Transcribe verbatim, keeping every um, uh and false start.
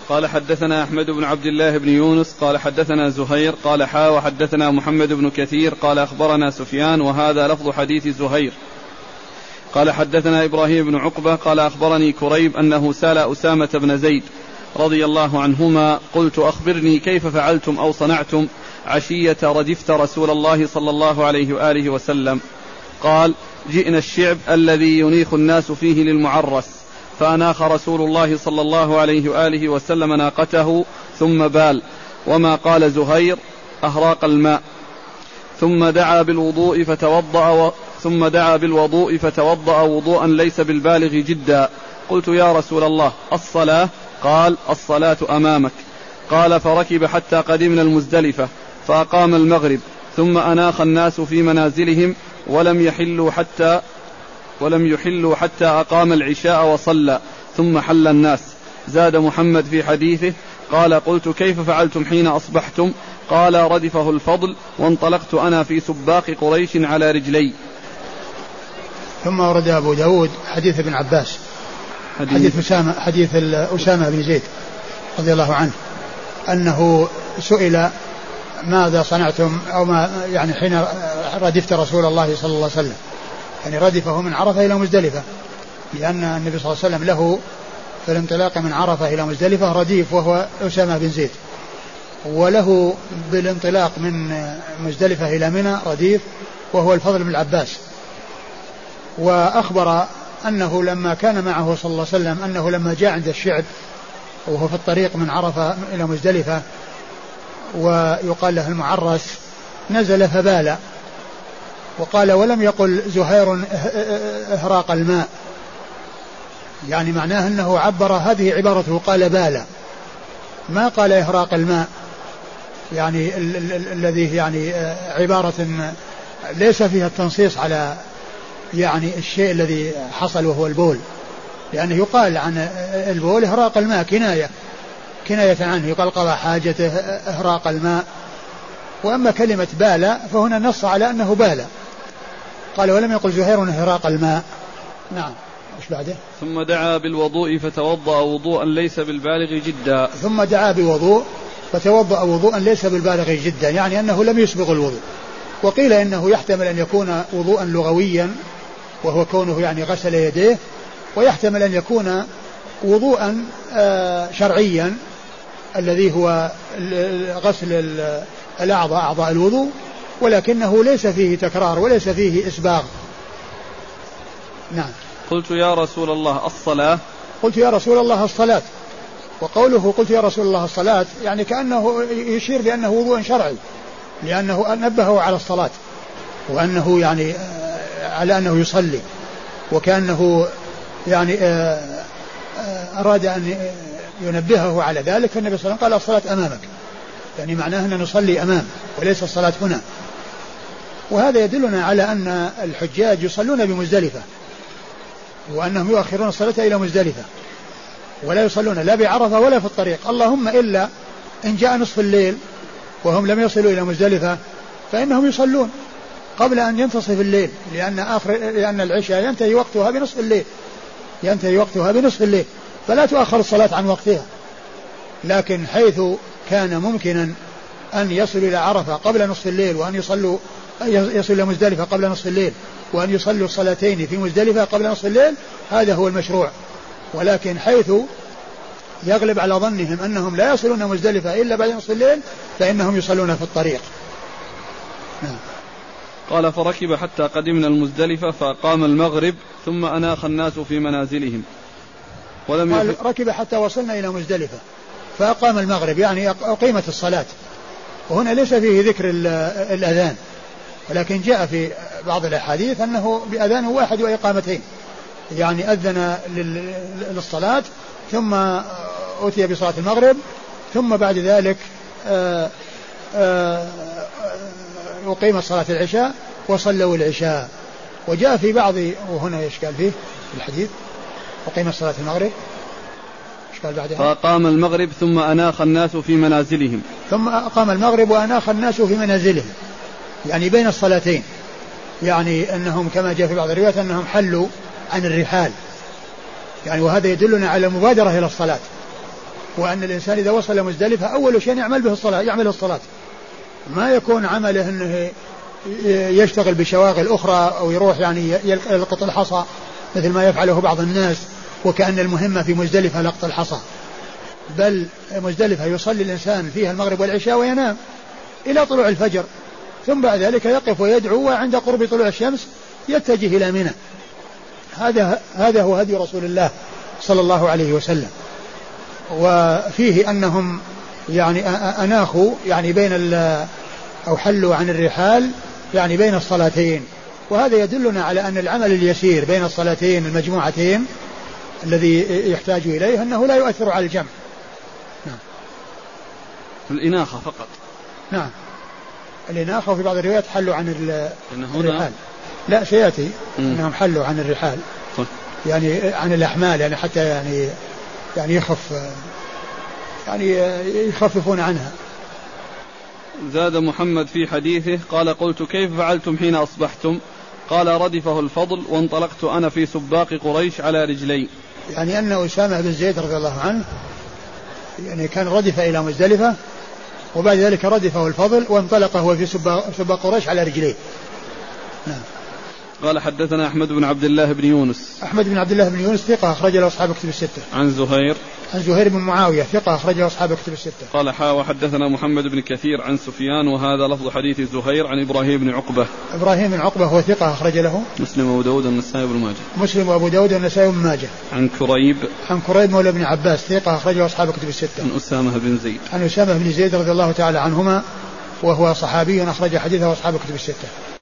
قال حدثنا أحمد بن عبد الله بن يونس قال حدثنا زهير قال حا وحدثنا محمد بن كثير قال أخبرنا سفيان وهذا لفظ حديث زهير قال حدثنا إبراهيم بن عقبة قال أخبرني كريب أنه سأل أسامة بن زيد رضي الله عنهما قلت أخبرني كيف فعلتم أو صنعتم عشية ردفت رسول الله صلى الله عليه وآله وسلم. قال جئنا الشعب الذي ينيخ الناس فيه للمعرس فأناخ رسول الله صلى الله عليه وآله وسلم ناقته ثم بال وما قال زهير أهراق الماء ثم دعا بالوضوء فتوضأ و... ثم دعا بالوضوء فتوضأ وضوءا ليس بالبالغ جدا. قلت يا رسول الله الصلاة؟ قال الصلاة أمامك. قال فركب حتى قدمنا المزدلفة فأقام المغرب ثم أناخ الناس في منازلهم ولم يحلوا حتى ولم يحلوا حتى أقام العشاء وصلى ثم حل الناس. زاد محمد في حديثه قال قلت كيف فعلتم حين أصبحتم؟ قال ردفه الفضل وانطلقت أنا في سباق قريش على رجلي. ثم ورد أبو داود حديث ابن عباس حديث, حديث أسامة حديث أسامة بن زيد رضي الله عنه أنه سئل ماذا صنعتم أو ما يعني حين ردفت رسول الله صلى الله عليه وسلم، يعني ردفه من عرفة إلى مزدلفة، لأن النبي صلى الله عليه وسلم له في الانطلاق من عرفة إلى مزدلفة رديف وهو أسامة بن زيد، وله بالانطلاق من مزدلفة إلى منى رديف وهو الفضل بن العباس. وأخبر أنه لما كان معه صلى الله عليه وسلم أنه لما جاء عند الشعب وهو في الطريق من عرفة إلى مزدلفة ويقال له المعرس نزل فبال، وقال ولم يقل زهير إهراق الماء، يعني معناه أنه عبر هذه عبارته قال بال، ما قال إهراق الماء، يعني الذي يعني عبارة ليس فيها التنصيص على يعني الشيء الذي حصل وهو البول، لأنه يقال عن البول إهراق الماء كناية كناية عنه، يقال قضى حاجته إهراق الماء. وأما كلمة بال فهنا نص على أنه بال، قال ولم يقل زهير إهراق الماء. نعم. ايش بعده؟ ثم دعا بالوضوء فتوضأ وضوءا ليس بالبالغ جدا. ثم دعا بوضوء فتوضأ وضوءا ليس بالبالغ جدا، يعني أنه لم يسبغ الوضوء. وقيل إنه يحتمل أن يكون وضوءا لغويا وهو كونه يعني غسل يديه، ويحتمل أن يكون وضوءا شرعيا الذي هو غسل الأعضاء أعضاء الوضوء، ولكنه ليس فيه تكرار وليس فيه إسباغ. نعم. قلت يا رسول الله الصلاة؟ قلت يا رسول الله الصلاة. وقوله قلت يا رسول الله الصلاة يعني كأنه يشير بأنه وضوء شرعي، لأنه نبهه على الصلاة وأنه يعني على أنه يصلي، وكأنه يعني أراد أن ينبهه على ذلك، فالنبي صلى الله عليه وسلم قال الصلاة أمامك، يعني معناه أن نصلي أمام وليس الصلاة هنا. وهذا يدلنا على أن الحجاج يصلون بمزدلفة، وأنهم يؤخرون الصلاة إلى مزدلفة ولا يصلون لا بعرفة ولا في الطريق، اللهم إلا إن جاء نصف الليل وهم لم يصلوا إلى مزدلفة فإنهم يصلون قبل أن ينتصف الليل، لأن آخر لأن العشاء ينتهي وقتها بنصف الليل ينتهي وقتها بنصف الليل فلا تؤخر الصلاة عن وقتها. لكن حيث كان ممكنا أن يصلوا إلى عرفة قبل نصف الليل وأن يصلوا يصلوا إلى مزدلفة قبل نصف الليل وأن يصلوا الصلاتين في مزدلفة قبل نصف الليل هذا هو المشروع. ولكن حيث يغلب على ظنهم أنهم لا يصلون مزدلفة إلا بعد نصف الليل فإنهم يصلون في الطريق. نعم. قال فركب حتى قدمنا المزدلفة فأقام المغرب ثم أناخ الناس في منازلهم ولم قال ركب حتى وصلنا إلى مزدلفة فأقام المغرب، يعني أقيمت الصلاة، وهنا ليس فيه ذكر الأذان، ولكن جاء في بعض الأحاديث أنه بأذان واحد وإقامتين، يعني أذن للصلاة ثم أتي بصلاة المغرب ثم بعد ذلك أقيم صلاة العشاء وصلوا العشاء. وجاء في بعض وهنا يشكال فيه في الحديث أقيم صلاة المغرب فأقام المغرب ثم أناخ الناس في منازلهم ثم أقام المغرب وأناخ الناس في منازلهم، يعني بين الصلاتين، يعني أنهم كما جاء في بعض الروايات أنهم حلوا عن الرحال، يعني وهذا يدلنا على المبادرة إلى الصلاة، وأن الإنسان إذا وصل مزدلفة أول شيء يعمل به الصلاة، يعمل الصلاة، ما يكون عمله أنه يشتغل بشواغل أخرى أو يروح يعني يلقط الحصى مثل ما يفعله بعض الناس، وكأن المهمة في مزدلفة لقط الحصى، بل مزدلفة يصلي الإنسان فيها المغرب والعشاء وينام إلى طلوع الفجر، ثم بعد ذلك يقف ويدعو، وعند قرب طلوع الشمس يتجه إلى منى. هذا هذا هو هدي رسول الله صلى الله عليه وسلم. وفيه أنهم يعني أناخوا يعني بين أو حلوا عن الرحال يعني بين الصلاتين، وهذا يدلنا على أن العمل اليسير بين الصلاتين المجموعتين الذي يحتاج إليه أنه لا يؤثر على الجمع. نعم. الإناخة فقط. نعم الإناخة، وفي بعض الروايات حلوا عن الرحال. لا سيأتي أنهم حلوا عن الرحال يعني عن الأحمال، يعني حتى يعني يعني يخف يعني يخففون عنها. زاد محمد في حديثه قال قلت كيف فعلتم حين أصبحتم؟ قال ردفه الفضل وانطلقت أنا في سباق قريش على رجلي. يعني أن أسامة بن زيد رضي الله عنه يعني كان ردف إلى مزدلفة، وبعد ذلك ردفه الفضل وانطلق هو في سباق قريش على رجليه. نعم. قال حدثنا أحمد بن عبد الله بن يونس. أحمد بن عبد الله بن يونس ثقة أخرج له أصحاب كتب الستة. عن زهير. عن زهير بن معاوية ثقة أخرج له أصحاب كتب الستة. قال حا وحدثنا محمد بن كثير عن سفيان وهذا لفظ حديث زهير عن إبراهيم بن عقبة. إبراهيم بن عقبة هو ثقة أخرج له مسلم وأبو داود والنسائي بن ماجه. مسلم وأبو داود والنسائي بن ماجه. عن كريب. عن كريب مولى بن عباس ثقة أخرج له أصحاب كتب الستة. عن أسامة بن زيد. عن أسامة بن زيد رضي الله تعالى عنهما وهو صحابي أخرج حديثه أصحاب كتب الستة.